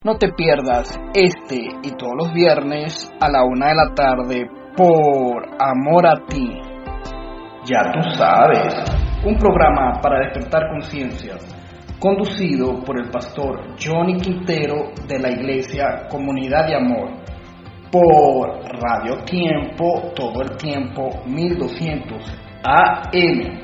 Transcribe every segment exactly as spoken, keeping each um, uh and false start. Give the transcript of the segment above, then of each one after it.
No te pierdas este y todos los viernes a la una de la tarde por Amor a Ti. Ya tú sabes, un programa para despertar conciencias, conducido por el pastor Johnny Quintero de la Iglesia Comunidad de Amor, por Radio Tiempo, todo el tiempo, mil doscientos A M.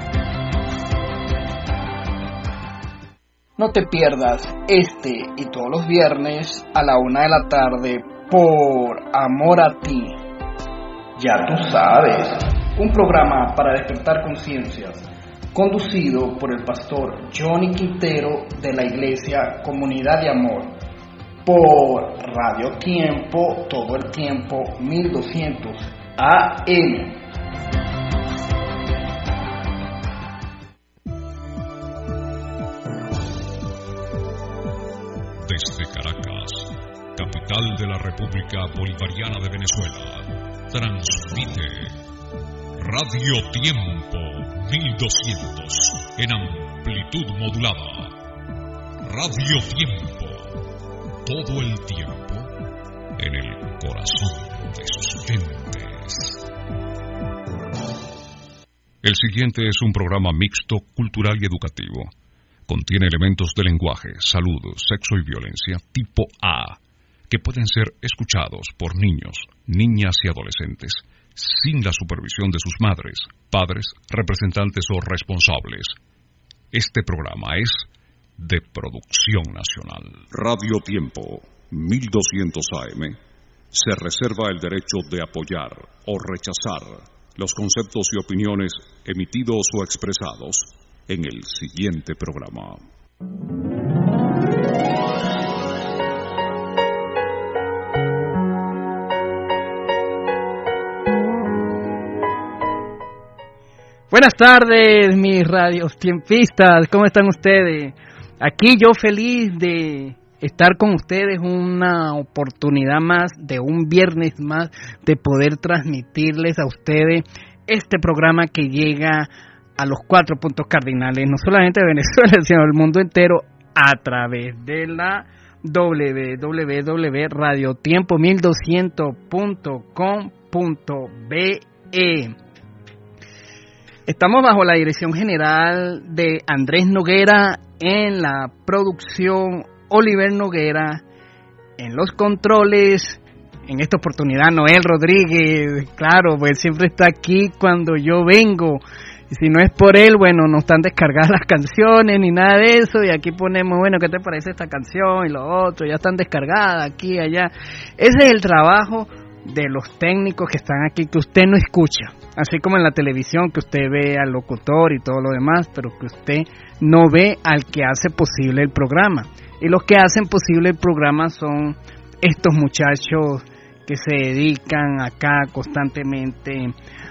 No te pierdas este y todos los viernes a la una de la tarde por Amor a Ti. Ya tú sabes, un programa para despertar conciencias, conducido por el pastor Johnny Quintero de la Iglesia Comunidad de Amor, por Radio Tiempo, todo el tiempo, mil doscientos A M. Desde Caracas, capital de la República Bolivariana de Venezuela, transmite Radio Tiempo mil doscientos en amplitud modulada. Radio Tiempo, todo el tiempo en el corazón de sus oyentes. El siguiente es un programa mixto, cultural y educativo. Contiene elementos de lenguaje, salud, sexo y violencia tipo A, que pueden ser escuchados por niños, niñas y adolescentes, sin la supervisión de sus madres, padres, representantes o responsables. Este programa es de producción nacional. Radio Tiempo mil doscientos A M se reserva el derecho de apoyar o rechazar los conceptos y opiniones emitidos o expresados en el siguiente programa. Buenas tardes, mis radios tiempistas, ¿cómo están ustedes? Aquí yo feliz de estar con ustedes, una oportunidad más, de un viernes más, de poder transmitirles a ustedes este programa que llega a los cuatro puntos cardinales, no solamente de Venezuela, sino del mundo entero, a través de la doble u doble u doble u punto radio tiempo mil doscientos punto com punto be. Estamos bajo la dirección general de Andrés Noguera, en la producción Oliver Noguera, en los controles, en esta oportunidad Noel Rodríguez, claro, pues siempre está aquí cuando yo vengo. Y si no es por él, bueno, no están descargadas las canciones ni nada de eso, y aquí ponemos, bueno, ¿qué te parece esta canción? Y lo otro, ya están descargadas aquí y allá. Ese es el trabajo de los técnicos que están aquí, que usted no escucha, así como en la televisión, que usted ve al locutor y todo lo demás, pero que usted no ve al que hace posible el programa. Y los que hacen posible el programa son estos muchachos que se dedican acá constantemente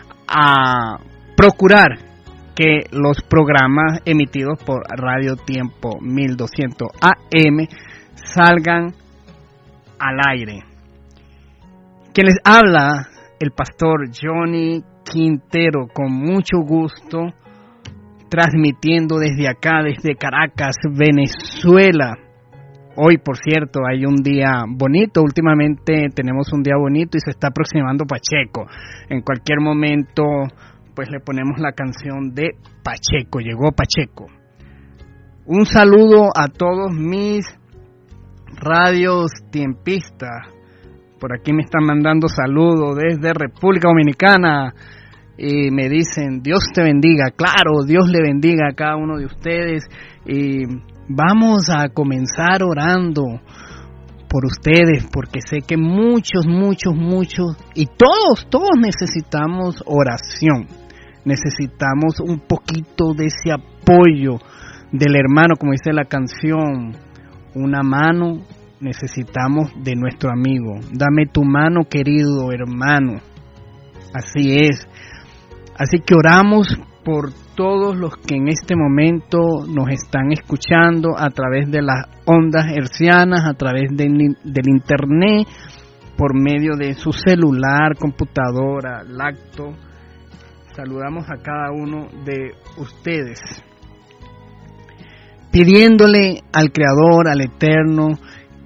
a procurar que los programas emitidos por Radio Tiempo mil doscientos A M salgan al aire. Quien les habla, el pastor Johnny Quintero, con mucho gusto, transmitiendo desde acá, desde Caracas, Venezuela. Hoy, por cierto, hay un día bonito, últimamente tenemos un día bonito y se está aproximando Pacheco. En cualquier momento, pues le ponemos la canción de Pacheco, llegó Pacheco. Un saludo a todos mis radios tiempistas. Por aquí me están mandando saludos desde República Dominicana y me dicen, Dios te bendiga. Claro, Dios le bendiga a cada uno de ustedes. Y vamos a comenzar orando por ustedes, porque sé que muchos, muchos, muchos, y todos, todos necesitamos oración. Necesitamos un poquito de ese apoyo del hermano, como dice la canción, una mano necesitamos de nuestro amigo. Dame tu mano, querido hermano. Así es. Así que oramos por todos los que en este momento nos están escuchando a través de las ondas hercianas, a través de, del internet, por medio de su celular, computadora, laptop. Saludamos a cada uno de ustedes, pidiéndole al Creador, al Eterno,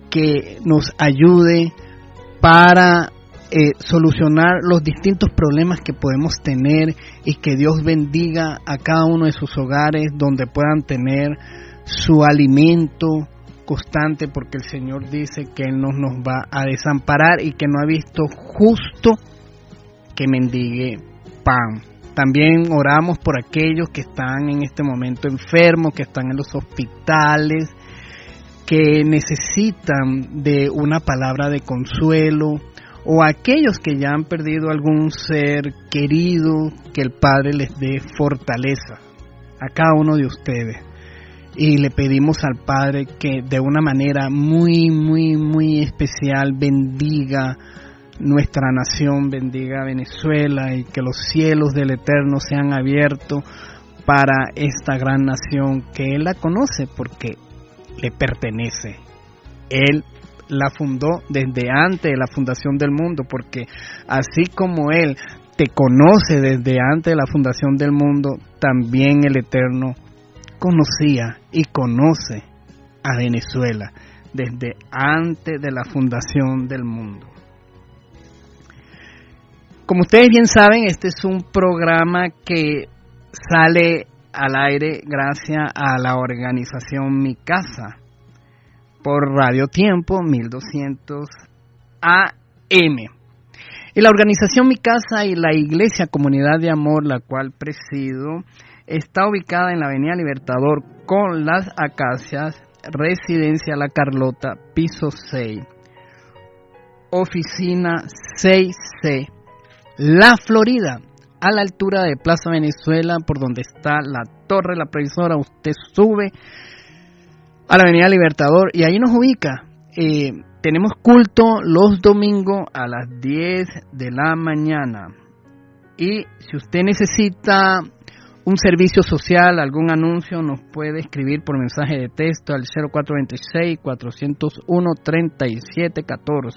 que nos ayude para eh, solucionar los distintos problemas que podemos tener, y que Dios bendiga a cada uno de sus hogares donde puedan tener su alimento constante, porque el Señor dice que Él no nos va a desamparar y que no ha visto justo que mendigue pan. También oramos por aquellos que están en este momento enfermos, que están en los hospitales, que necesitan de una palabra de consuelo, o aquellos que ya han perdido algún ser querido, que el Padre les dé fortaleza a cada uno de ustedes. Y le pedimos al Padre que de una manera muy, muy, muy especial bendiga nuestra nación, bendiga Venezuela, y que los cielos del Eterno sean abiertos para esta gran nación que Él la conoce porque le pertenece. Él la fundó desde antes de la fundación del mundo, porque así como Él te conoce desde antes de la fundación del mundo, también el Eterno conocía y conoce a Venezuela desde antes de la fundación del mundo. Como ustedes bien saben, este es un programa que sale al aire gracias a la organización Mi Casa por Radio Tiempo mil doscientos A M. Y la organización Mi Casa y la Iglesia Comunidad de Amor, la cual presido, está ubicada en la Avenida Libertador con las Acacias, Residencia La Carlota, piso seis, oficina seis C, La Florida, a la altura de Plaza Venezuela, por donde está la Torre La Previsora. Usted sube a la Avenida Libertador y ahí nos ubica. Eh, tenemos culto los domingos a las diez de la mañana. Y si usted necesita un servicio social, algún anuncio, nos puede escribir por mensaje de texto al cero cuatro dos seis, cuatro cero uno, tres siete uno cuatro,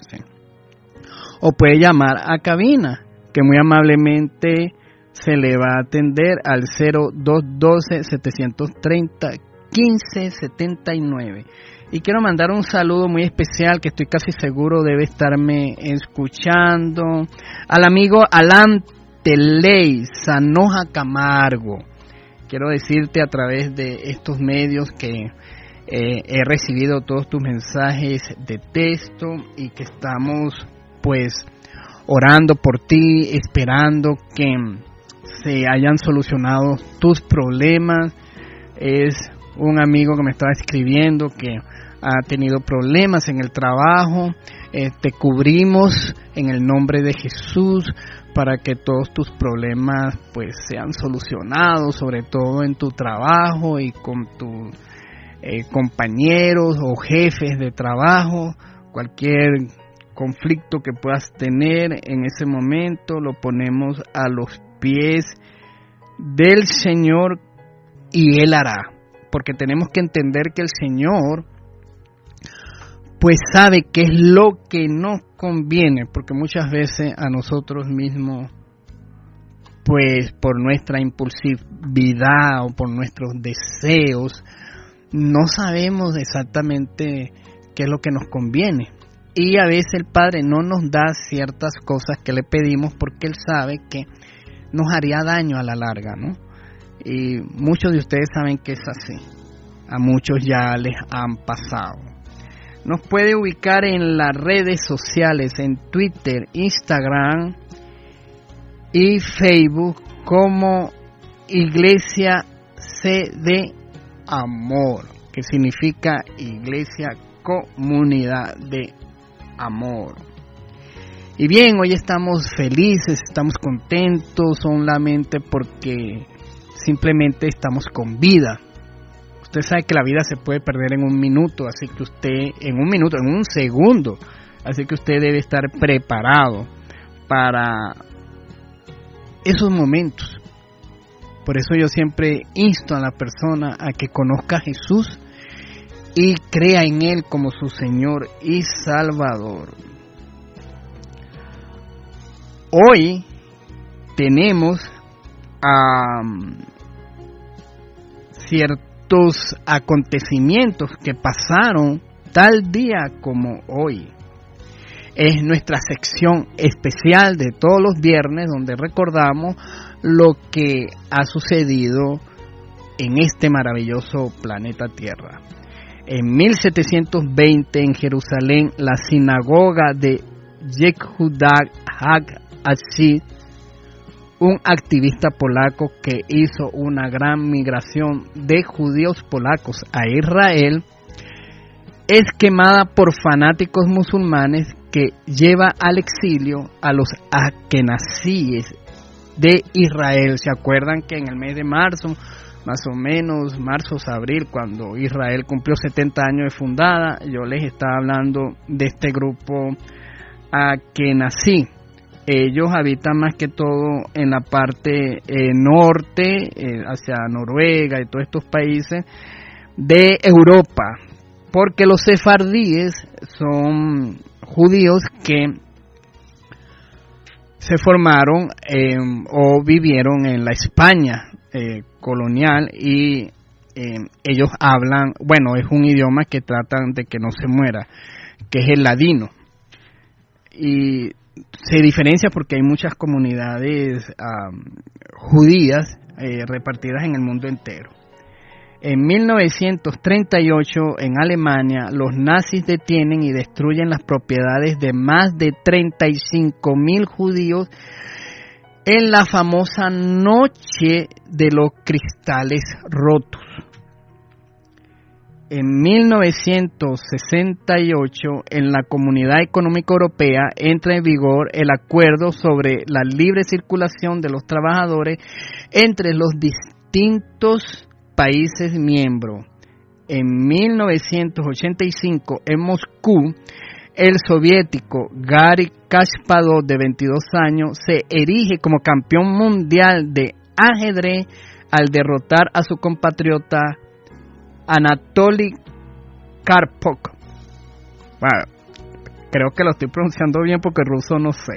o puede llamar a cabina, que muy amablemente se le va a atender al cero dos uno dos, siete tres cero, uno cinco siete nueve. Y quiero mandar un saludo muy especial, que estoy casi seguro debe estarme escuchando, al amigo Alan Teley, Sanoja Camargo. Quiero decirte a través de estos medios que eh, he recibido todos tus mensajes de texto y que estamos pues orando por ti, esperando que se hayan solucionado tus problemas. Es un amigo que me estaba escribiendo que ha tenido problemas en el trabajo. Eh, te cubrimos en el nombre de Jesús para que todos tus problemas pues sean solucionados, sobre todo en tu trabajo y con tus eh, compañeros o jefes de trabajo. Cualquier conflicto que puedas tener en ese momento lo ponemos a los pies del Señor y Él hará, porque tenemos que entender que el Señor pues sabe qué es lo que nos conviene, porque muchas veces a nosotros mismos, pues por nuestra impulsividad o por nuestros deseos, no sabemos exactamente qué es lo que nos conviene. Y a veces el Padre no nos da ciertas cosas que le pedimos porque Él sabe que nos haría daño a la larga, ¿no? Y muchos de ustedes saben que es así. A muchos ya les han pasado. Nos puede ubicar en las redes sociales, en Twitter, Instagram y Facebook como Iglesia C de Amor, que significa Iglesia Comunidad de Amor. Y bien, hoy estamos felices, estamos contentos solamente porque simplemente estamos con vida. Usted sabe que la vida se puede perder en un minuto, así que usted, en un minuto, en un segundo, así que usted debe estar preparado para esos momentos. Por eso yo siempre insto a la persona a que conozca a Jesús y crea en Él como su Señor y Salvador. Hoy tenemos um, ciertos acontecimientos que pasaron tal día como hoy. Es nuestra sección especial de todos los viernes donde recordamos lo que ha sucedido en este maravilloso planeta Tierra. En mil setecientos veinte en Jerusalén, la sinagoga de Yehuda Hag-Hasid, un activista polaco que hizo una gran migración de judíos polacos a Israel, es quemada por fanáticos musulmanes que lleva al exilio a los askenazíes de Israel. ¿Se acuerdan que en el mes de marzo, más o menos, marzo, abril, cuando Israel cumplió setenta años de fundada, yo les estaba hablando de este grupo askenazí? Ellos habitan más que todo en la parte eh, norte, eh, hacia Noruega y todos estos países de Europa, porque los sefardíes son judíos que se formaron eh, o vivieron en la España eh, colonial y eh, ellos hablan, bueno, es un idioma que tratan de que no se muera, que es el ladino. Y se diferencia porque hay muchas comunidades um, judías eh, repartidas en el mundo entero. En mil novecientos treinta y ocho, en Alemania, los nazis detienen y destruyen las propiedades de más de treinta y cinco mil judíos en la famosa Noche de los Cristales Rotos. En mil novecientos sesenta y ocho, en la Comunidad Económica Europea, entra en vigor el acuerdo sobre la libre circulación de los trabajadores entre los distintos países miembros. En mil novecientos ochenta y cinco, en Moscú, el soviético Gary Kasparov, de veintidós años, se erige como campeón mundial de ajedrez al derrotar a su compatriota Anatoly Karpov. Bueno, creo que lo estoy pronunciando bien porque ruso no sé.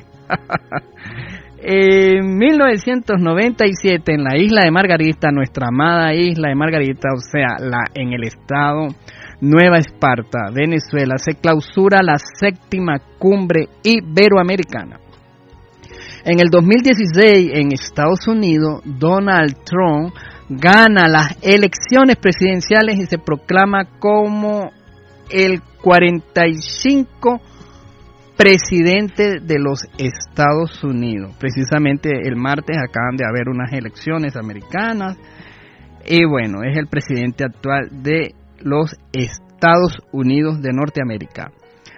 En mil novecientos noventa y siete, en la isla de Margarita, nuestra amada isla de Margarita, o sea, la en el estado Nueva Esparta, Venezuela, se clausura la séptima cumbre iberoamericana. En el dos mil dieciséis, en Estados Unidos, Donald Trump gana las elecciones presidenciales y se proclama como el cuarenta y cinco presidente de los Estados Unidos. Precisamente el martes acaban de haber unas elecciones americanas y bueno, es el presidente actual de los Estados Unidos de Norteamérica.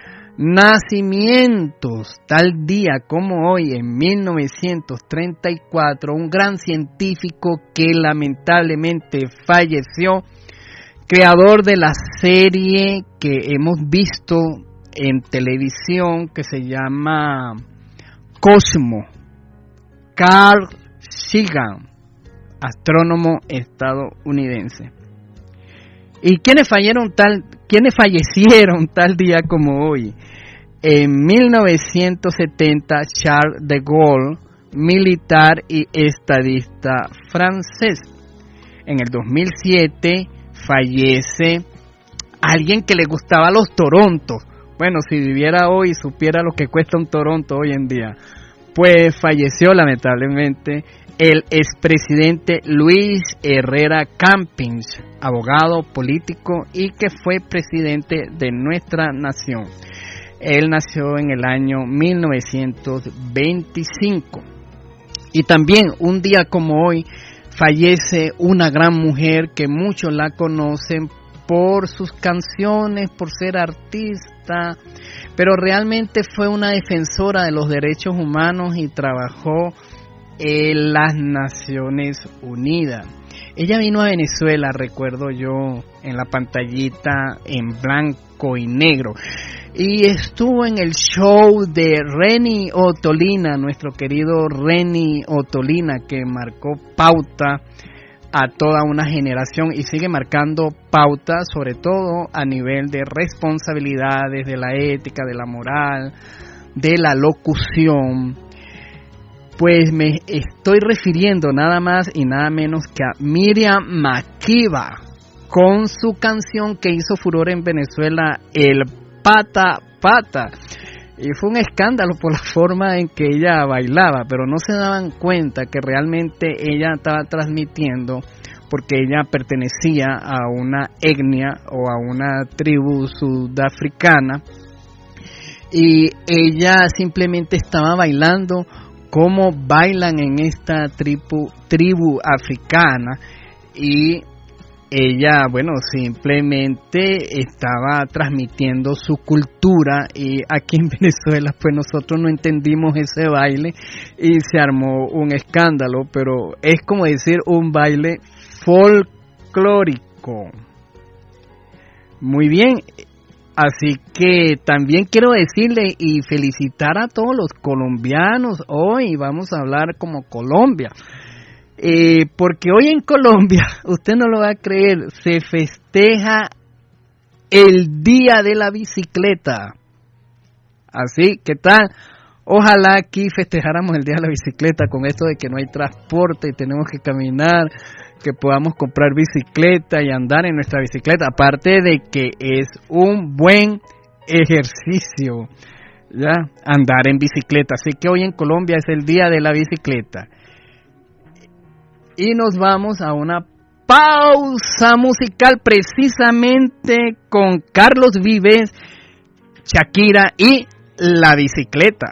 Nacimientos, tal día como hoy, en mil novecientos treinta y cuatro, un gran científico que lamentablemente falleció, creador de la serie que hemos visto en televisión que se llama Cosmo, Carl Sagan, astrónomo estadounidense. ¿Y quiénes fallecieron tal, quiénes fallecieron tal día como hoy? En mil novecientos setenta, Charles de Gaulle, militar y estadista francés. En el dos mil siete fallece alguien que le gustaba los Torontos. Bueno, si viviera hoy y supiera lo que cuesta un Toronto hoy en día. Pues falleció lamentablemente el expresidente Luis Herrera Campins, abogado, político y que fue presidente de nuestra nación. Él nació en el año mil novecientos veinticinco. Y también un día como hoy fallece una gran mujer que muchos la conocen por sus canciones, por ser artista, pero realmente fue una defensora de los derechos humanos y trabajó en las Naciones Unidas. Ella vino a Venezuela, recuerdo yo, en la pantallita en blanco y negro, y estuvo en el show de Renny Ottolina, nuestro querido Renny Ottolina, que marcó pauta a toda una generación y sigue marcando pauta, sobre todo a nivel de responsabilidades, de la ética, de la moral, de la locución. Pues me estoy refiriendo nada más y nada menos que a Miriam Makeba, con su canción que hizo furor en Venezuela, el Pata Pata. Y fue un escándalo por la forma en que ella bailaba, pero no se daban cuenta que realmente ella estaba transmitiendo, porque ella pertenecía a una etnia o a una tribu sudafricana, y ella simplemente estaba bailando como bailan en esta tribu, tribu africana, y ella, bueno, simplemente estaba transmitiendo su cultura, y aquí en Venezuela pues nosotros no entendimos ese baile y se armó un escándalo, pero es como decir un baile folclórico. Muy bien, así que también quiero decirle y felicitar a todos los colombianos. Hoy vamos a hablar como Colombia. Eh, porque hoy en Colombia, usted no lo va a creer, se festeja el Día de la Bicicleta. Así, ¿qué tal? Ojalá aquí festejáramos el Día de la Bicicleta con esto de que no hay transporte y tenemos que caminar, que podamos comprar bicicleta y andar en nuestra bicicleta. Aparte de que es un buen ejercicio, ya, andar en bicicleta. Así que hoy en Colombia es el Día de la Bicicleta. Y nos vamos a una pausa musical precisamente con Carlos Vives, Shakira y la bicicleta.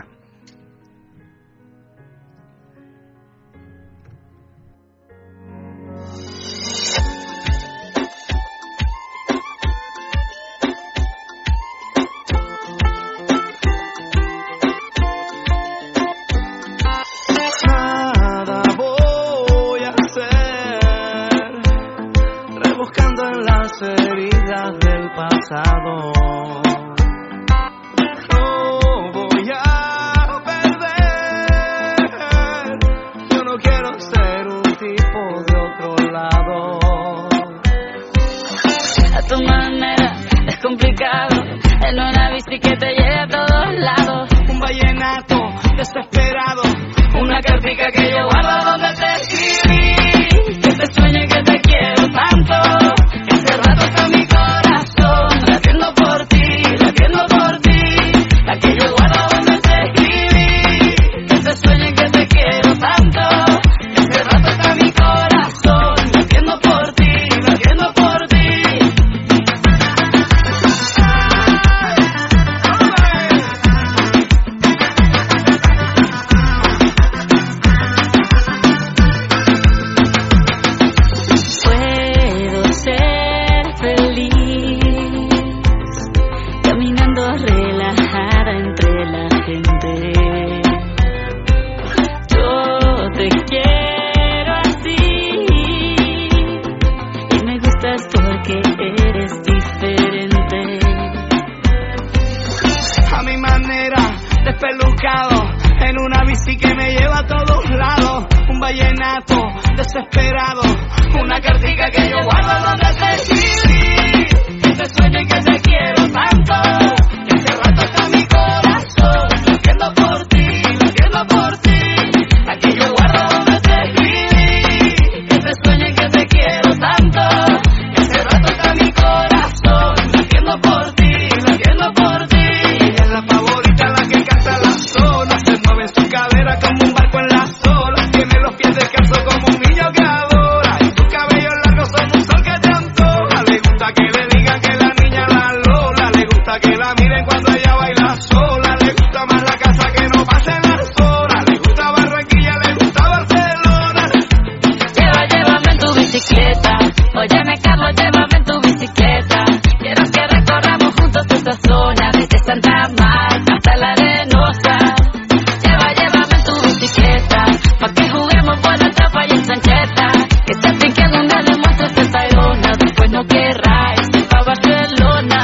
Heridas del pasado, no voy a perder. Yo no quiero ser un tipo de otro lado. A tu manera es complicado, en una bici que te lleve a todos lados. Un vallenato desesperado, una cartica que yo guardo donde te escribí. Que te sueño y que te quiero tanto. Hace rato está mi corazón latiendo por ti, latiendo por ti. La que yo guardo donde te escribí. Que te sueño y que te quiero tanto. Hace rato está mi corazón latiendo por ti, latiendo por ti. Puedo ser feliz caminando relajada entre la gente. Yo te quiero así y me gustas porque eres diferente. A mi manera, despelucado, en una bici que me lleva a todos lados. Un vallenato desesperado, una cartica que yo guardo donde te escribí. Que te sueño y que te quiero tanto. Que hace rato está mi corazón latiendo por ti, latiendo por ti. Aquí yo guardo donde te escribí. Que te sueño y que te quiero tanto. Que hace rato está mi corazón latiendo por ti, latiendo por ti. Ella es la favorita, la que canta la zona. Se mueve en su cadera como un barco en la sola. Tiene los pies descalzos como un niño que adora. Y sus cabellos largos son un sol que te antoja. Le gusta que le digan que la niña la Lola. Le gusta que la miren cuando ella baila sola. Le gusta más la casa que no pasen las horas. Le gusta Barranquilla, le gusta Barcelona. Lleva, llévame en tu bicicleta. Óyeme, Carlos, llévame en tu bicicleta. Quiero que recorramos juntos esta zona, desde Santa Marta hasta la Arenosa. Lleva, llévame en tu bicicleta, pa' que juguemos por la tapa y en Sancheta. Que te pique donde demuestres el Tayrona, después no querrás irte pa' Barcelona.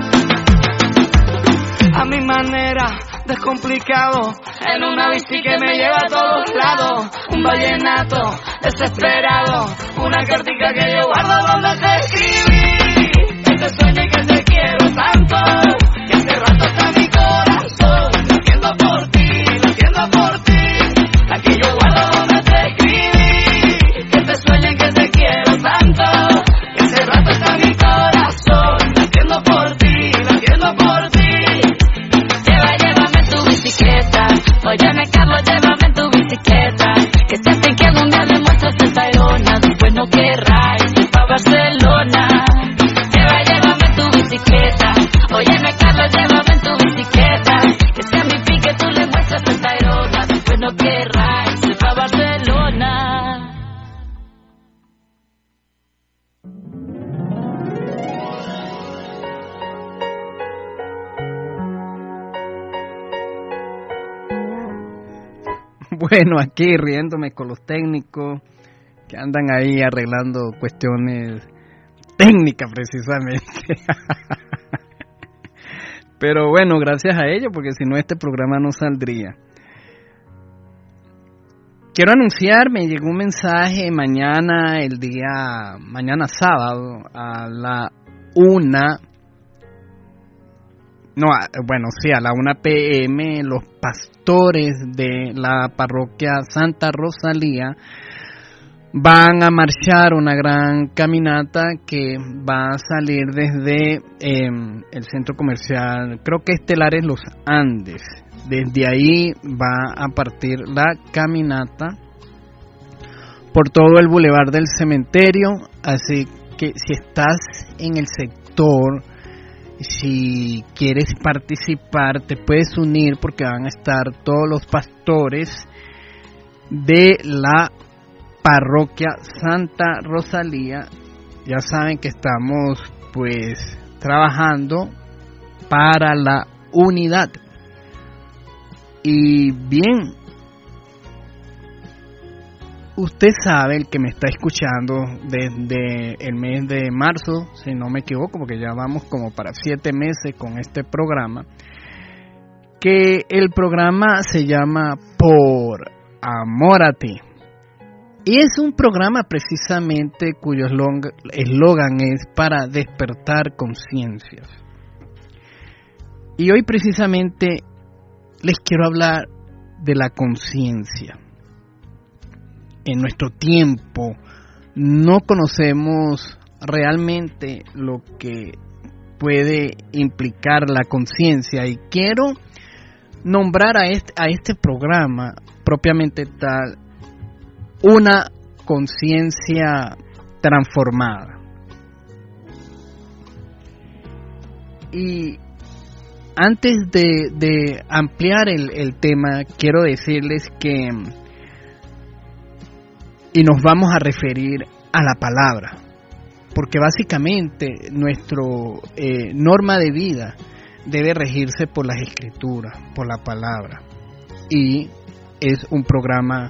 A mi manera, descomplicado, en una bici que me lleva a todos lados. Un vallenato desesperado, una cartica que yo guardo donde te escribí. Que te sueño y que te quiero tanto. Que hace rato está mi corazón latiendo por ti, latiendo por ti. Aquí yo guardo donde te escribí. Que te sueño y que te quiero tanto. Que hace rato está Óyeme, Carlos, llévame en tu bicicleta, que se hacen que un día demuestres el Tayrona, después no querráis ir pa' Barcelona. Lleva, llévame en tu bicicleta. Óyeme, Carlos, llévame en tu bicicleta, que sea mi pique, tú le muestras el Tayrona, después no querráis ir pa' Barcelona. Bueno, aquí riéndome con los técnicos que andan ahí arreglando cuestiones técnicas precisamente. Pero bueno, gracias a ellos, porque si no este programa no saldría. Quiero anunciar, me llegó un mensaje mañana, el día, mañana sábado, a la una, no, bueno, sí, a la una pe eme, los pastores de la parroquia Santa Rosalía van a marchar una gran caminata que va a salir desde eh, el centro comercial, creo que Estelares Los Andes. Desde ahí va a partir la caminata por todo el bulevar del cementerio, así que si estás en el sector, si quieres participar, te puedes unir porque van a estar todos los pastores de la parroquia Santa Rosalía. Ya saben que estamos pues trabajando para la unidad. Y bien, usted sabe, el que me está escuchando desde el mes de marzo, si no me equivoco, porque ya vamos como para siete meses con este programa, que el programa se llama Por Amor a Ti. Y es un programa precisamente cuyo eslogan es para despertar conciencias. Y hoy precisamente les quiero hablar de la conciencia. En nuestro tiempo no conocemos realmente lo que puede implicar la conciencia, y quiero nombrar a este, a este programa propiamente tal una conciencia transformada. Y antes de, de ampliar el, el tema, quiero decirles que, y nos vamos a referir a la palabra, porque básicamente nuestro eh, norma de vida debe regirse por las escrituras, por la palabra, y es un programa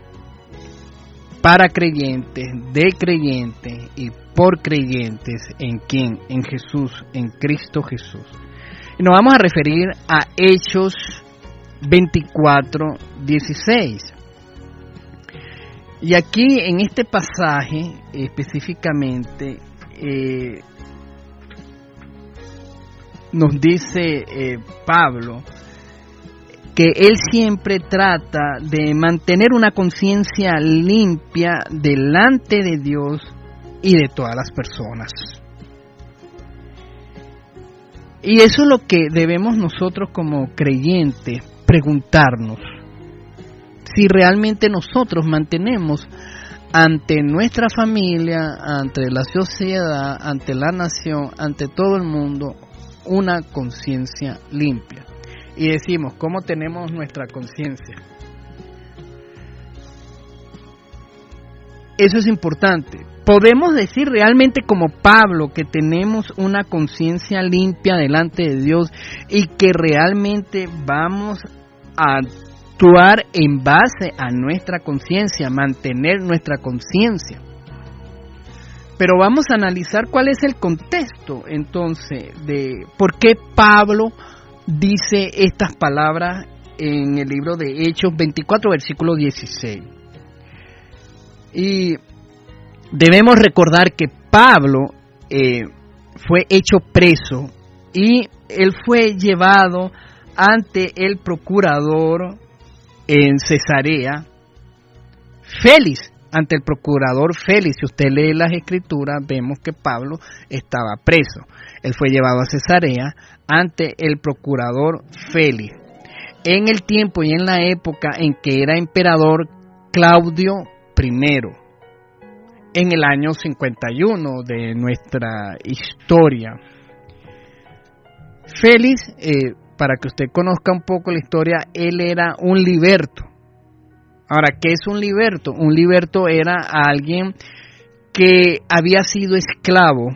para creyentes, de creyentes y por creyentes. ¿En quién? En Jesús, en Cristo Jesús. Y nos vamos a referir a Hechos veinticuatro dieciséis. Y aquí en este pasaje específicamente eh, nos dice eh, Pablo que él siempre trata de mantener una conciencia limpia delante de Dios y de todas las personas. Y eso es lo que debemos nosotros como creyentes preguntarnos: si realmente nosotros mantenemos ante nuestra familia, ante la sociedad, ante la nación, ante todo el mundo, una conciencia limpia. Y decimos, ¿cómo tenemos nuestra conciencia? Eso es importante. Podemos decir realmente como Pablo que tenemos una conciencia limpia delante de Dios y que realmente vamos a actuar en base a nuestra conciencia, mantener nuestra conciencia. Pero vamos a analizar cuál es el contexto entonces de por qué Pablo dice estas palabras en el libro de Hechos veinticuatro, versículo dieciséis. Y debemos recordar que Pablo eh, fue hecho preso y él fue llevado ante el procurador en Cesarea, Félix, ante el procurador Félix. Si usted lee las escrituras, vemos que Pablo estaba preso. Él fue llevado a Cesarea ante el procurador Félix. en el tiempo y en la época en que era emperador Claudio primero, en el año cincuenta y uno de nuestra historia. Félix, eh, para que usted conozca un poco la historia, él era un liberto. Ahora, ¿qué es un liberto? Un liberto era alguien que había sido esclavo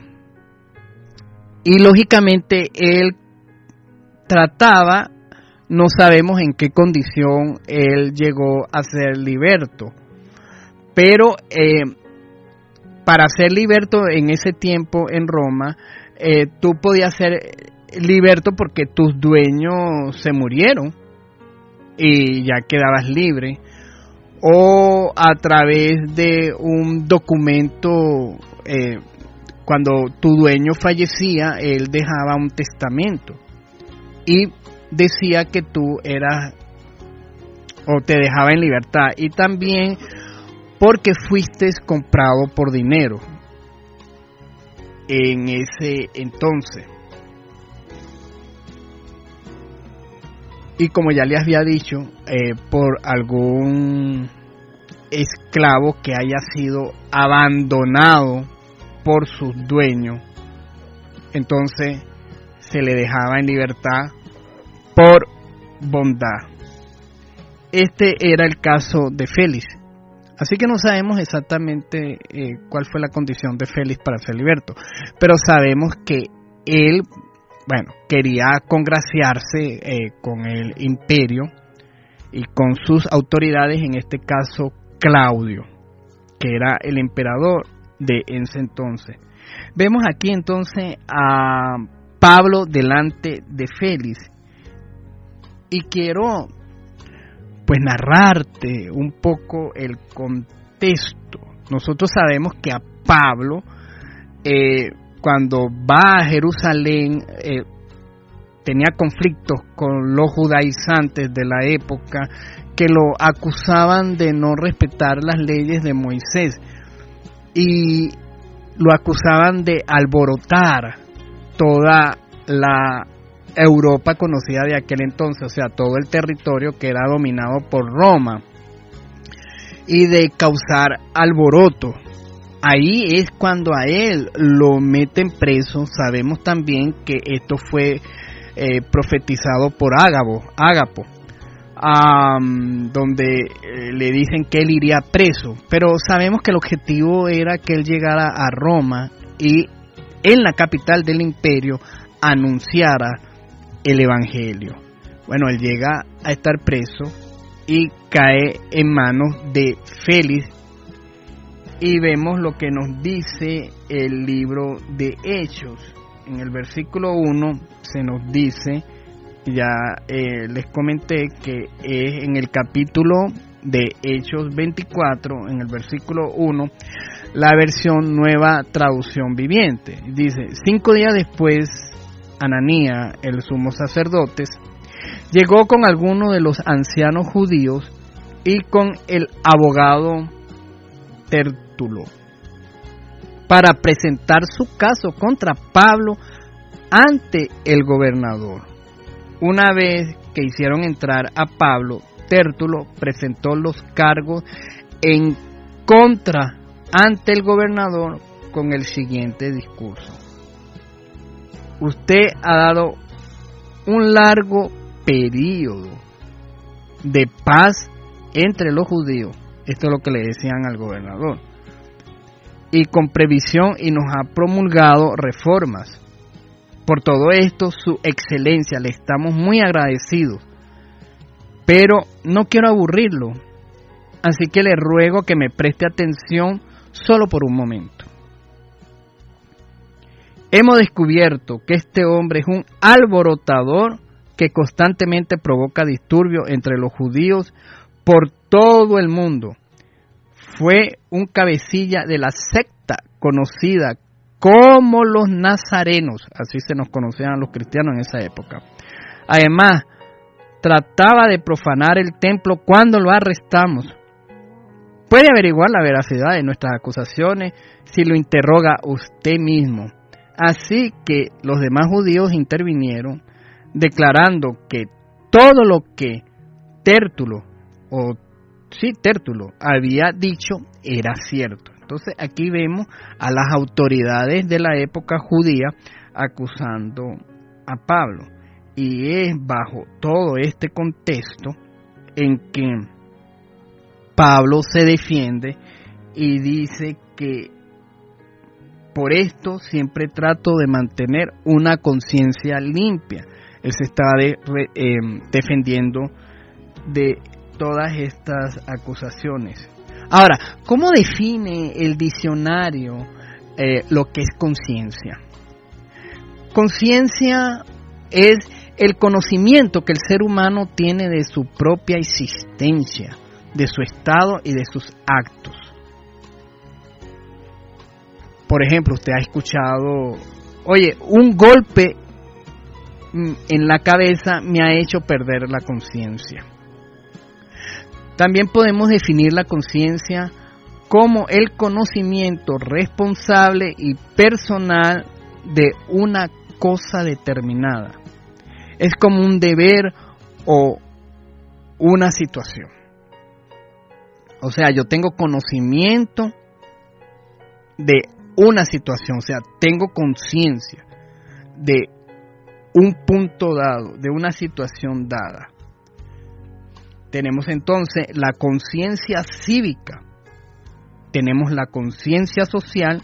y lógicamente él trataba, no sabemos en qué condición él llegó a ser liberto, pero eh, para ser liberto en ese tiempo en Roma, eh, tú podías ser liberto porque tus dueños se murieron y ya quedabas libre, o a través de un documento, eh, cuando tu dueño fallecía, él dejaba un testamento y decía que tú eras, o te dejaba en libertad, y también porque fuiste comprado por dinero en ese entonces. Y como ya le había dicho, eh, por algún esclavo que haya sido abandonado por sus dueños, entonces se le dejaba en libertad por bondad. Este era el caso de Félix. Así que no sabemos exactamente eh, cuál fue la condición de Félix para ser liberto, pero sabemos que él, bueno, quería congraciarse eh, con el imperio y con sus autoridades, en este caso Claudio, que era el emperador de ese entonces. Vemos aquí entonces a Pablo delante de Félix y quiero pues narrarte un poco el contexto. Nosotros sabemos que a Pablo, eh, cuando va a Jerusalén, eh, tenía conflictos con los judaizantes de la época que lo acusaban de no respetar las leyes de Moisés y lo acusaban de alborotar toda la Europa conocida de aquel entonces, o sea, todo el territorio que era dominado por Roma, y de causar alboroto. Ahí es cuando a él lo meten preso. Sabemos también que esto fue eh, profetizado por Ágabo, Ágapo, um, donde eh, le dicen que él iría preso, pero sabemos que el objetivo era que él llegara a Roma y en la capital del imperio anunciara el evangelio. Bueno, él llega a estar preso y cae en manos de Félix, y vemos lo que nos dice el libro de Hechos. En el versículo uno se nos dice, ya eh, les comenté que es en el capítulo de Hechos veinticuatro, en el versículo uno, la versión Nueva Traducción Viviente. Dice: cinco días después, Ananías, el sumo sacerdote, llegó con algunos de los ancianos judíos y con el abogado Tértulo para presentar su caso contra Pablo ante el gobernador. Una vez que hicieron entrar a Pablo, Tértulo presentó los cargos en contra ante el gobernador con el siguiente discurso: usted ha dado un largo periodo de paz entre los judíos. Esto es lo que le decían al gobernador. Y con previsión, y nos ha promulgado reformas. Por todo esto, su excelencia, le estamos muy agradecidos. Pero no quiero aburrirlo, así que le ruego que me preste atención solo por un momento. Hemos descubierto que este hombre es un alborotador que constantemente provoca disturbios entre los judíos por todo el mundo. Fue un cabecilla de la secta conocida como los nazarenos, así se nos conocían a los cristianos en esa época. Además, trataba de profanar el templo cuando lo arrestamos. Puede averiguar la veracidad de nuestras acusaciones si lo interroga usted mismo. Así que los demás judíos intervinieron, declarando que todo lo que Tértulo, o sí, Tértulo había dicho era cierto. Entonces aquí vemos a las autoridades de la época judía acusando a Pablo. Y es bajo todo este contexto en que Pablo se defiende y dice que por esto siempre trato de mantener una conciencia limpia. Él se está de, eh, defendiendo de todas estas acusaciones. Ahora, ¿cómo define el diccionario eh, lo que es conciencia? Conciencia es el conocimiento que el ser humano tiene de su propia existencia, de su estado y de sus actos. Por ejemplo, usted ha escuchado, oye, un golpe en la cabeza me ha hecho perder la conciencia. También podemos definir la conciencia como el conocimiento responsable y personal de una cosa determinada. Es como un deber o una situación. O sea, yo tengo conocimiento de una situación, o sea, tengo conciencia de un punto dado, de una situación dada. Tenemos entonces la conciencia cívica, tenemos la conciencia social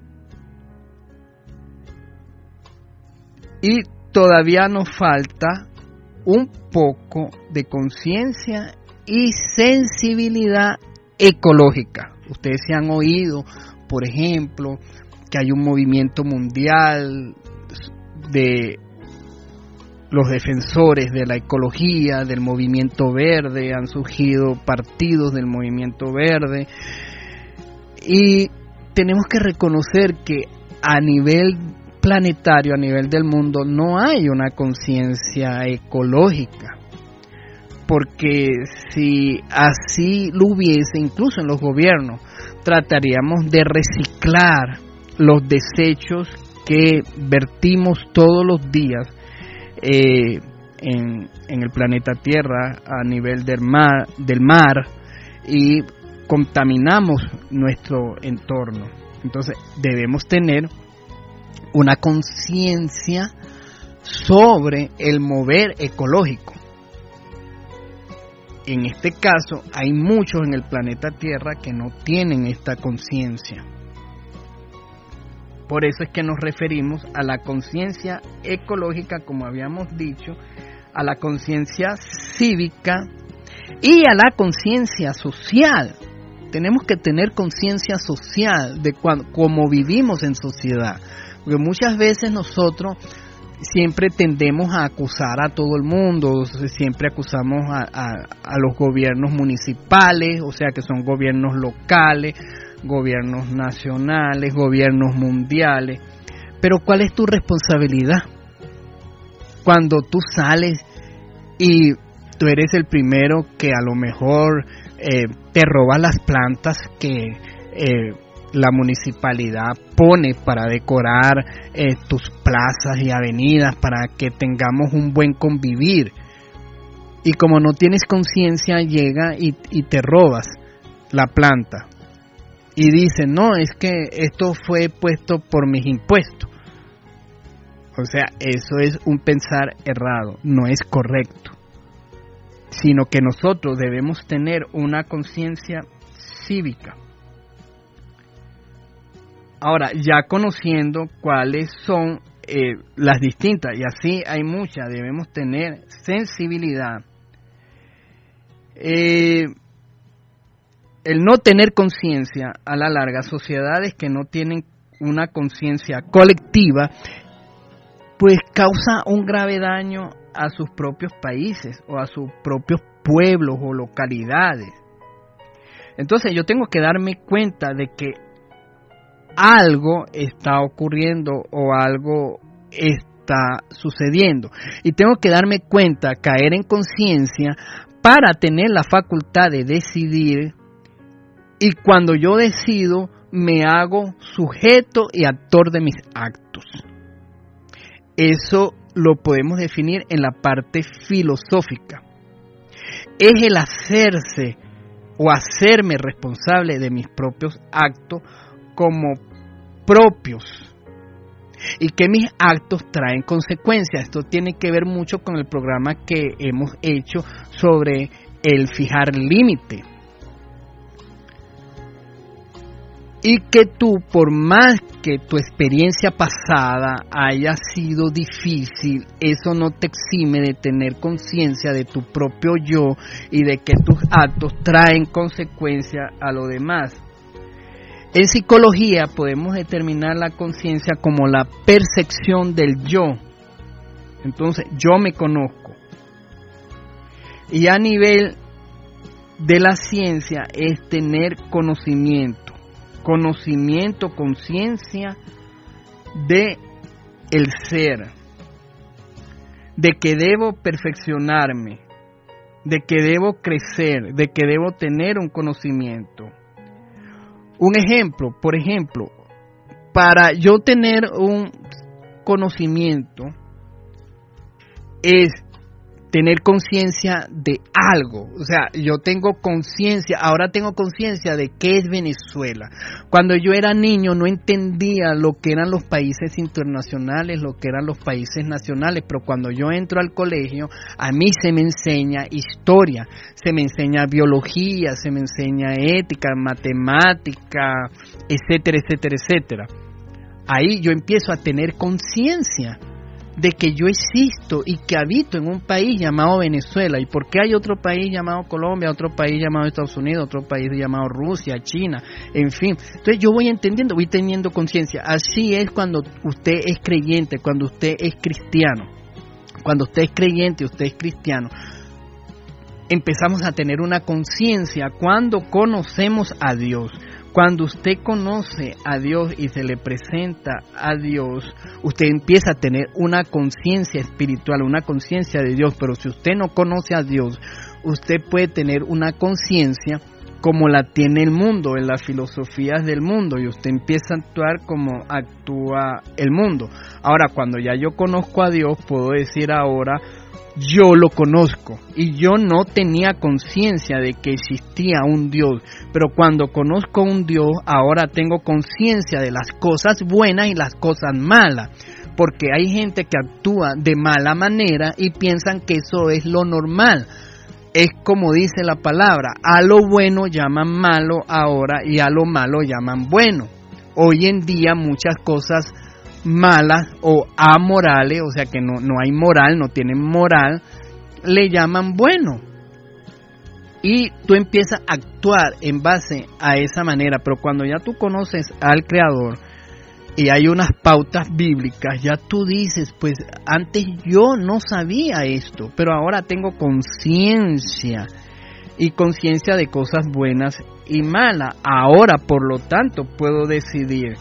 y todavía nos falta un poco de conciencia y sensibilidad ecológica. Ustedes se han oído, por ejemplo, que hay un movimiento mundial de los defensores de la ecología, del movimiento verde, han surgido partidos del movimiento verde, y tenemos que reconocer que a nivel planetario, a nivel del mundo, no hay una conciencia ecológica, porque si así lo hubiese, incluso en los gobiernos, trataríamos de reciclar los desechos que vertimos todos los días eh, en, en el planeta Tierra, a nivel del mar, del mar, y contaminamos nuestro entorno. Entonces debemos tener una conciencia sobre el mover ecológico. En este caso hay muchos en el planeta Tierra que no tienen esta conciencia. Por eso es que nos referimos a la conciencia ecológica, como habíamos dicho, a la conciencia cívica y a la conciencia social. Tenemos que tener conciencia social de cuando, cómo vivimos en sociedad. Porque muchas veces nosotros siempre tendemos a acusar a todo el mundo, siempre acusamos a, a, a los gobiernos municipales, o sea que son gobiernos locales, gobiernos nacionales, gobiernos mundiales. Pero ¿cuál es tu responsabilidad? Cuando tú sales y tú eres el primero que a lo mejor eh, te roba las plantas que eh, la municipalidad pone para decorar eh, tus plazas y avenidas, para que tengamos un buen convivir, y como no tienes conciencia, llega y, y te robas la planta y dice, no, es que esto fue puesto por mis impuestos. O sea, eso es un pensar errado, no es correcto, sino que nosotros debemos tener una conciencia cívica. Ahora, ya conociendo cuáles son eh, las distintas, y así hay muchas, debemos tener sensibilidad. Eh, el no tener conciencia, a la larga, sociedades que no tienen una conciencia colectiva, pues causa un grave daño a sus propios países o a sus propios pueblos o localidades. Entonces yo tengo que darme cuenta de que algo está ocurriendo o algo está sucediendo, y tengo que darme cuenta, caer en conciencia para tener la facultad de decidir, y cuando yo decido me hago sujeto y actor de mis actos. Eso lo podemos definir en la parte filosófica. Es el hacerse o hacerme responsable de mis propios actos como propios y que mis actos traen consecuencias. Esto tiene que ver mucho con el programa que hemos hecho sobre el fijar límite. Y que tú, por más que tu experiencia pasada haya sido difícil, eso no te exime de tener conciencia de tu propio yo y de que tus actos traen consecuencias a lo demás. En psicología podemos determinar la conciencia como la percepción del yo. Entonces, yo me conozco. Y a nivel de la ciencia es tener conocimiento. Conocimiento, conciencia de el ser, de que debo perfeccionarme, de que debo crecer, de que debo tener un conocimiento. Un ejemplo, por ejemplo, para yo tener un conocimiento es tener conciencia de algo. O sea, yo tengo conciencia, ahora tengo conciencia de qué es Venezuela. Cuando yo era niño no entendía lo que eran los países internacionales, lo que eran los países nacionales, pero cuando yo entro al colegio, a mí se me enseña historia, se me enseña biología, se me enseña ética, matemática, etcétera, etcétera, etcétera. Ahí yo empiezo a tener conciencia de que yo existo y que habito en un país llamado Venezuela. ¿Y por qué hay otro país llamado Colombia, otro país llamado Estados Unidos, otro país llamado Rusia, China, en fin? Entonces yo voy entendiendo, voy teniendo conciencia. Así es cuando usted es creyente, cuando usted es cristiano. Cuando usted es creyente, usted es cristiano. Empezamos a tener una conciencia cuando conocemos a Dios. Cuando usted conoce a Dios y se le presenta a Dios, usted empieza a tener una conciencia espiritual, una conciencia de Dios. Pero si usted no conoce a Dios, usted puede tener una conciencia como la tiene el mundo, en las filosofías del mundo, y usted empieza a actuar como actúa el mundo. Ahora, cuando ya yo conozco a Dios, puedo decir ahora, yo lo conozco, y yo no tenía conciencia de que existía un Dios, pero cuando conozco a un Dios, ahora tengo conciencia de las cosas buenas y las cosas malas, porque hay gente que actúa de mala manera y piensan que eso es lo normal. Es como dice la palabra, a lo bueno llaman malo ahora y a lo malo llaman bueno. Hoy en día muchas cosas malas o amorales, o sea que no, no hay moral, no tienen moral, le llaman bueno. Y tú empiezas a actuar en base a esa manera, pero cuando ya tú conoces al Creador y hay unas pautas bíblicas, ya tú dices, pues antes yo no sabía esto, pero ahora tengo conciencia, y conciencia de cosas buenas y malas. Ahora, por lo tanto, puedo decidir.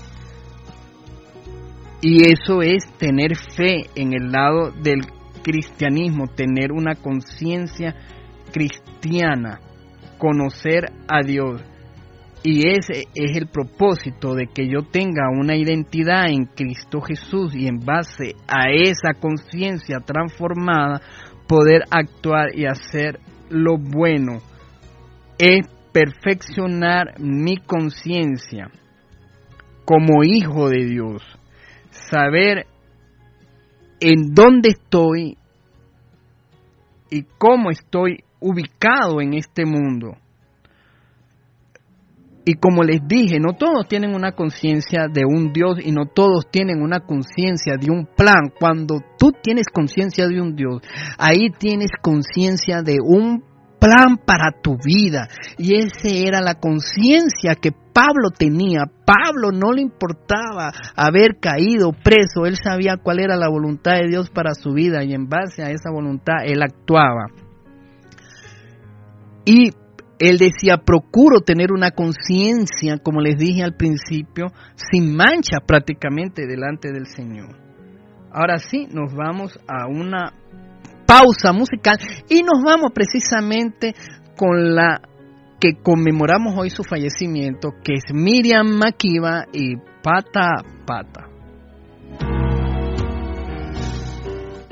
Y eso es tener fe en el lado del cristianismo, tener una conciencia cristiana, conocer a Dios. Y ese es el propósito, de que yo tenga una identidad en Cristo Jesús, y en base a esa conciencia transformada poder actuar y hacer lo bueno. Es perfeccionar mi conciencia como hijo de Dios. Saber en dónde estoy y cómo estoy ubicado en este mundo. Y como les dije, no todos tienen una conciencia de un Dios y no todos tienen una conciencia de un plan. Cuando tú tienes conciencia de un Dios, ahí tienes conciencia de un plan para tu vida. Y esa era la conciencia que Pablo tenía. Pablo no le importaba haber caído preso, él sabía cuál era la voluntad de Dios para su vida, y en base a esa voluntad él actuaba. Y él decía, procuro tener una conciencia, como les dije al principio, sin mancha prácticamente delante del Señor. Ahora sí, nos vamos a una pausa musical y nos vamos precisamente con la que conmemoramos hoy su fallecimiento, que es Miriam Makeba y Pata Pata.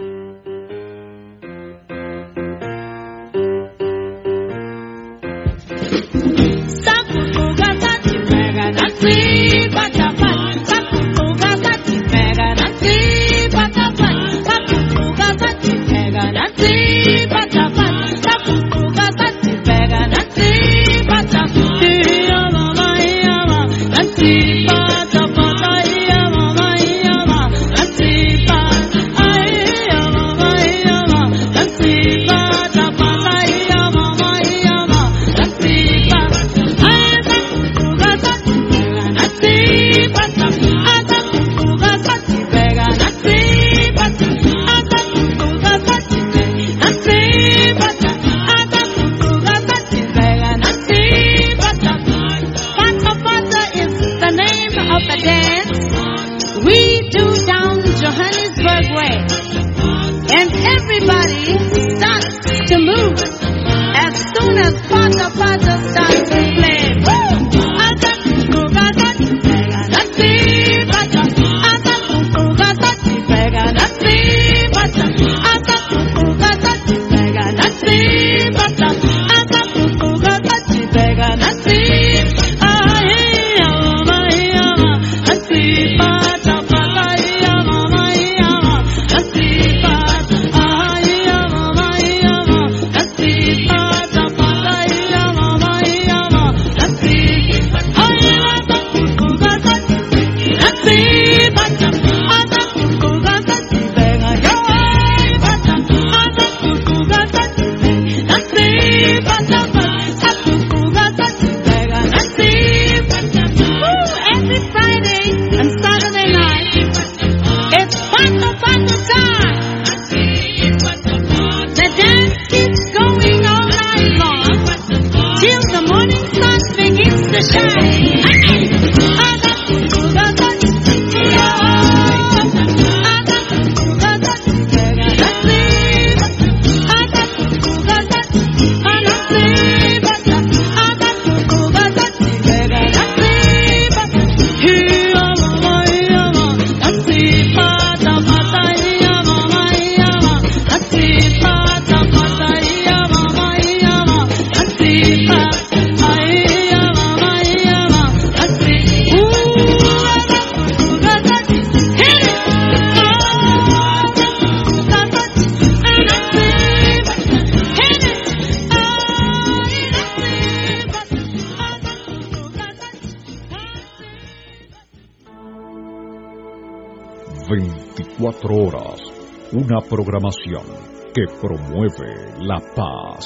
veinticuatro horas, una programación que promueve la paz.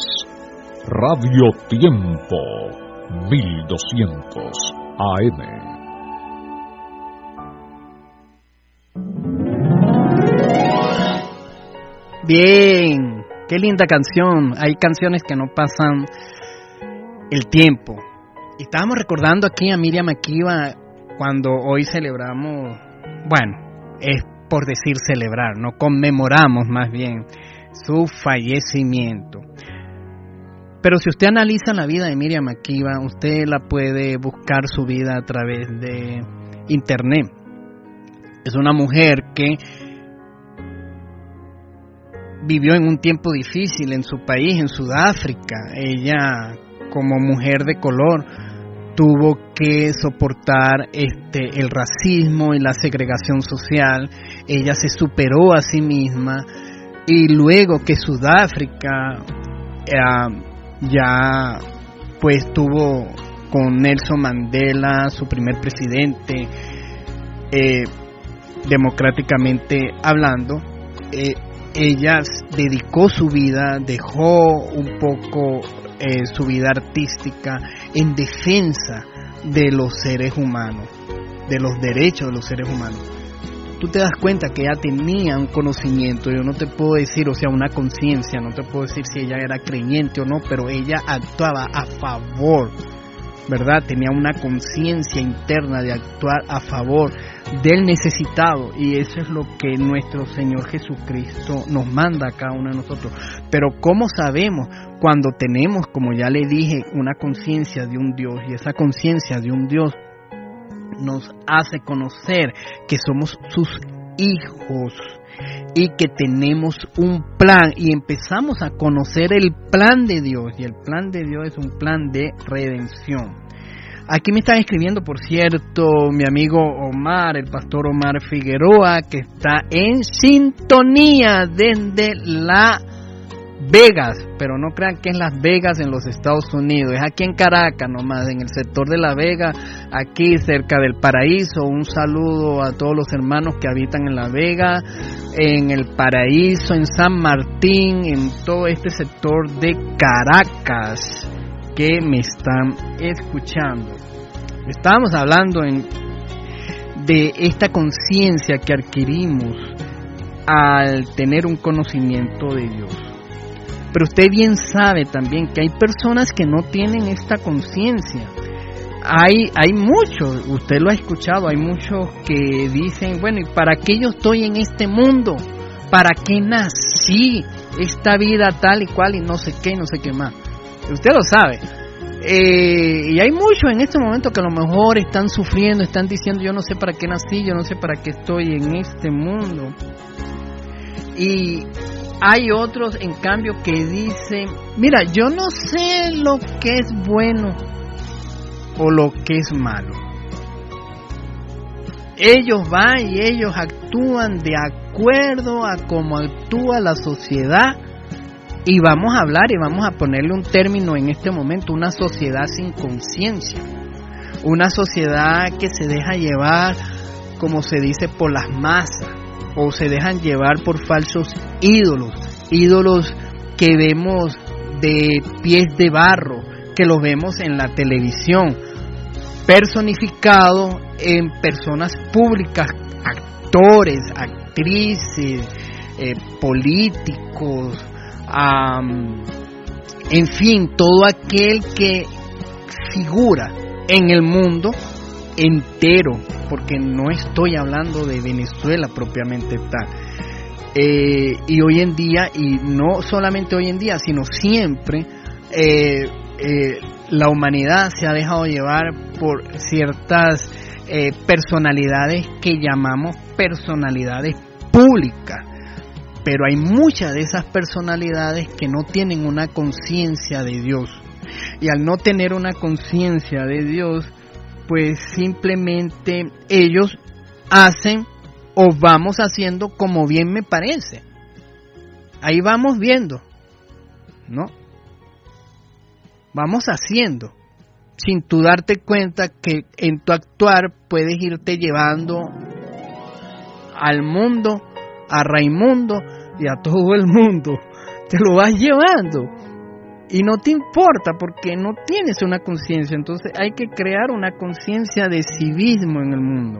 Radio Tiempo, mil doscientos A M. Bien, qué linda canción. Hay canciones que no pasan el tiempo. Y estábamos recordando aquí a Miriam Makeba cuando hoy celebramos, bueno, es por decir celebrar, no conmemoramos más bien su fallecimiento. Pero si usted analiza la vida de Miriam Makeba, usted la puede buscar su vida a través de internet. Es una mujer que vivió en un tiempo difícil en su país, en Sudáfrica. Ella, como mujer de color, tuvo que soportar este el racismo y la segregación social. Ella se superó a sí misma y luego que Sudáfrica eh, ya pues tuvo con Nelson Mandela su primer presidente, eh, democráticamente hablando, eh, ella dedicó su vida, dejó un poco eh, su vida artística en defensa de los seres humanos, de los derechos de los seres humanos. Tú te das cuenta que ella tenía un conocimiento, yo no te puedo decir, o sea, una conciencia, no te puedo decir si ella era creyente o no, pero ella actuaba a favor, ¿verdad? Tenía una conciencia interna de actuar a favor del necesitado, y eso es lo que nuestro Señor Jesucristo nos manda a cada uno de nosotros. Pero ¿cómo sabemos? Cuando tenemos, como ya le dije, una conciencia de un Dios, y esa conciencia de un Dios nos hace conocer que somos sus hijos y que tenemos un plan y empezamos a conocer el plan de Dios, y el plan de Dios es un plan de redención. Aquí me están escribiendo, por cierto, mi amigo Omar, el pastor Omar Figueroa, que está en sintonía desde La Vegas, pero no crean que es Las Vegas en los Estados Unidos, es aquí en Caracas nomás, en el sector de La Vega, aquí cerca del Paraíso. Un saludo a todos los hermanos que habitan en La Vega, en el Paraíso, en San Martín, en todo este sector de Caracas que me están escuchando. Estábamos hablando en, de esta conciencia que adquirimos al tener un conocimiento de Dios. Pero usted bien sabe también que hay personas que no tienen esta conciencia. Hay, hay muchos, usted lo ha escuchado, hay muchos que dicen, bueno, ¿y para qué yo estoy en este mundo? ¿Para qué nací? Esta vida tal y cual y no sé qué, no sé qué más. Usted lo sabe. Eh, y hay muchos en este momento que a lo mejor están sufriendo, están diciendo, yo no sé para qué nací, yo no sé para qué estoy en este mundo. Y hay otros, en cambio, que dicen, mira, yo no sé lo que es bueno o lo que es malo. Ellos van y ellos actúan de acuerdo a cómo actúa la sociedad. Y vamos a hablar y vamos a ponerle un término en este momento, una sociedad sin conciencia. Una sociedad que se deja llevar, como se dice, por las masas. O se dejan llevar por falsos ídolos, ídolos que vemos de pies de barro, que los vemos en la televisión, personificados en personas públicas, actores, actrices, eh, políticos, um, en fin, todo aquel que figura en el mundo entero, porque no estoy hablando de Venezuela propiamente tal. Eh, y hoy en día, y no solamente hoy en día, sino siempre, eh, eh, la humanidad se ha dejado llevar por ciertas eh, personalidades que llamamos personalidades públicas. Pero hay muchas de esas personalidades que no tienen una conciencia de Dios. Y al no tener una conciencia de Dios, pues simplemente ellos hacen o vamos haciendo como bien me parece. Ahí vamos viendo, ¿no? Vamos haciendo, sin tú darte cuenta que en tu actuar puedes irte llevando al mundo, a Raimundo y a todo el mundo. Te lo vas llevando. Y no te importa porque no tienes una conciencia. Entonces hay que crear una conciencia de civismo en el mundo.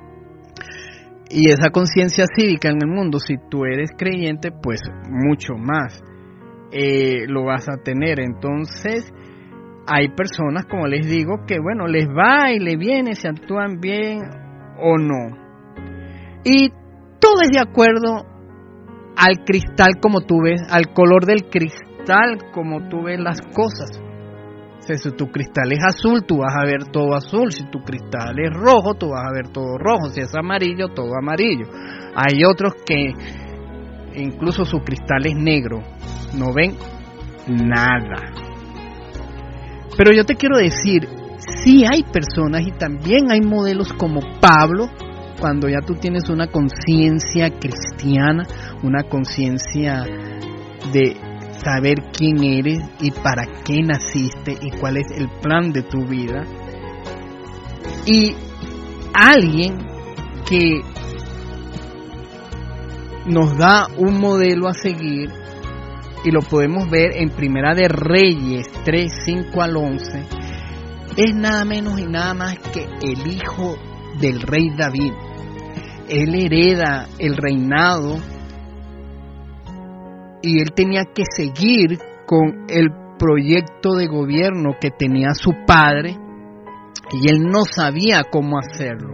Y esa conciencia cívica en el mundo, si tú eres creyente, pues mucho más eh, lo vas a tener. Entonces hay personas, como les digo, que bueno, les va y les viene, se actúan bien o no. Y todo es de acuerdo al cristal como tú ves, al color del cristal como tú ves las cosas. Si tu cristal es azul, tú vas a ver todo azul. Si tu cristal es rojo, tú vas a ver todo rojo. Si es amarillo, todo amarillo. Hay otros que incluso su cristal es negro, no ven nada. Pero yo te quiero decir, sí hay personas y también hay modelos como Pablo, cuando ya tú tienes una conciencia cristiana, una conciencia de saber quién eres y para qué naciste y cuál es el plan de tu vida. Y alguien que nos da un modelo a seguir, y lo podemos ver en Primera de Reyes tres, cinco al once, es nada menos y nada más que el hijo del rey David. Él hereda el reinado y él tenía que seguir con el proyecto de gobierno que tenía su padre y él no sabía cómo hacerlo.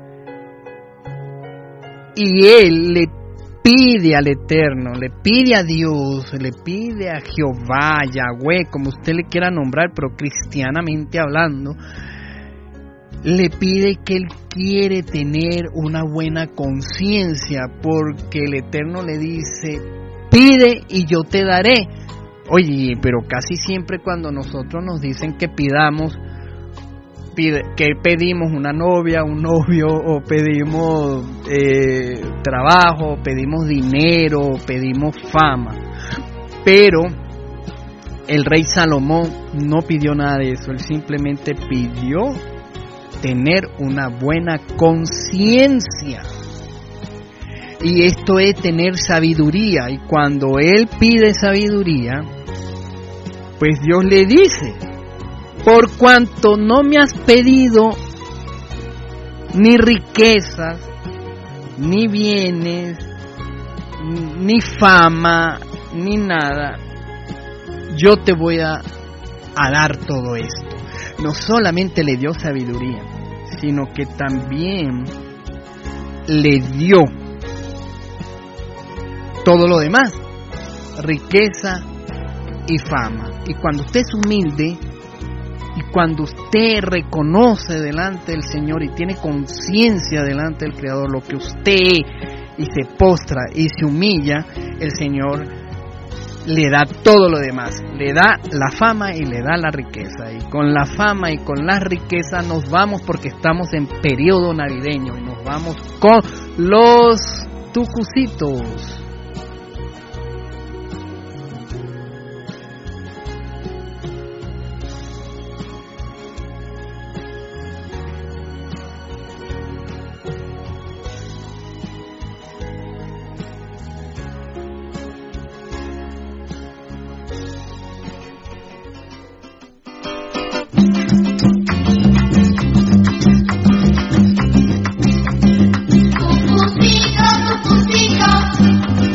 Y él le pide al Eterno, le pide a Dios, le pide a Jehová, Yahweh, como usted le quiera nombrar, pero cristianamente hablando, le pide que él quiere tener una buena conciencia, porque el Eterno le dice, pide y yo te daré. Oye, pero casi siempre cuando nosotros nos dicen que pidamos, pide, que pedimos una novia, un novio, o pedimos eh, trabajo, o pedimos dinero, o pedimos fama. Pero el rey Salomón no pidió nada de eso, él simplemente pidió tener una buena conciencia. Y esto es tener sabiduría, y cuando él pide sabiduría, pues Dios le dice, por cuanto no me has pedido ni riquezas, ni bienes, ni fama, ni nada, yo te voy a, a dar todo esto. No solamente le dio sabiduría, sino que también le dio todo lo demás, riqueza y fama. Y cuando usted es humilde, y cuando usted reconoce delante del Señor y tiene conciencia delante del Creador lo que usted es, y se postra y se humilla, el Señor le da todo lo demás, le da la fama y le da la riqueza. Y con la fama y con la riqueza nos vamos, porque estamos en periodo navideño, y nos vamos con los tucucitos. Tucucito, tucucito,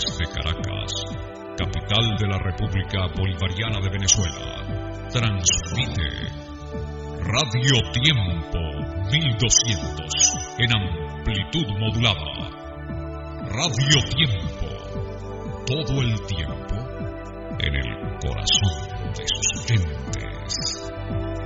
Desde Caracas, capital de la República Bolivariana de Venezuela, transmite Radio Tiempo mil doscientos en amplitud modulada. Radio Tiempo, todo el tiempo en el corazón de sus oyentes.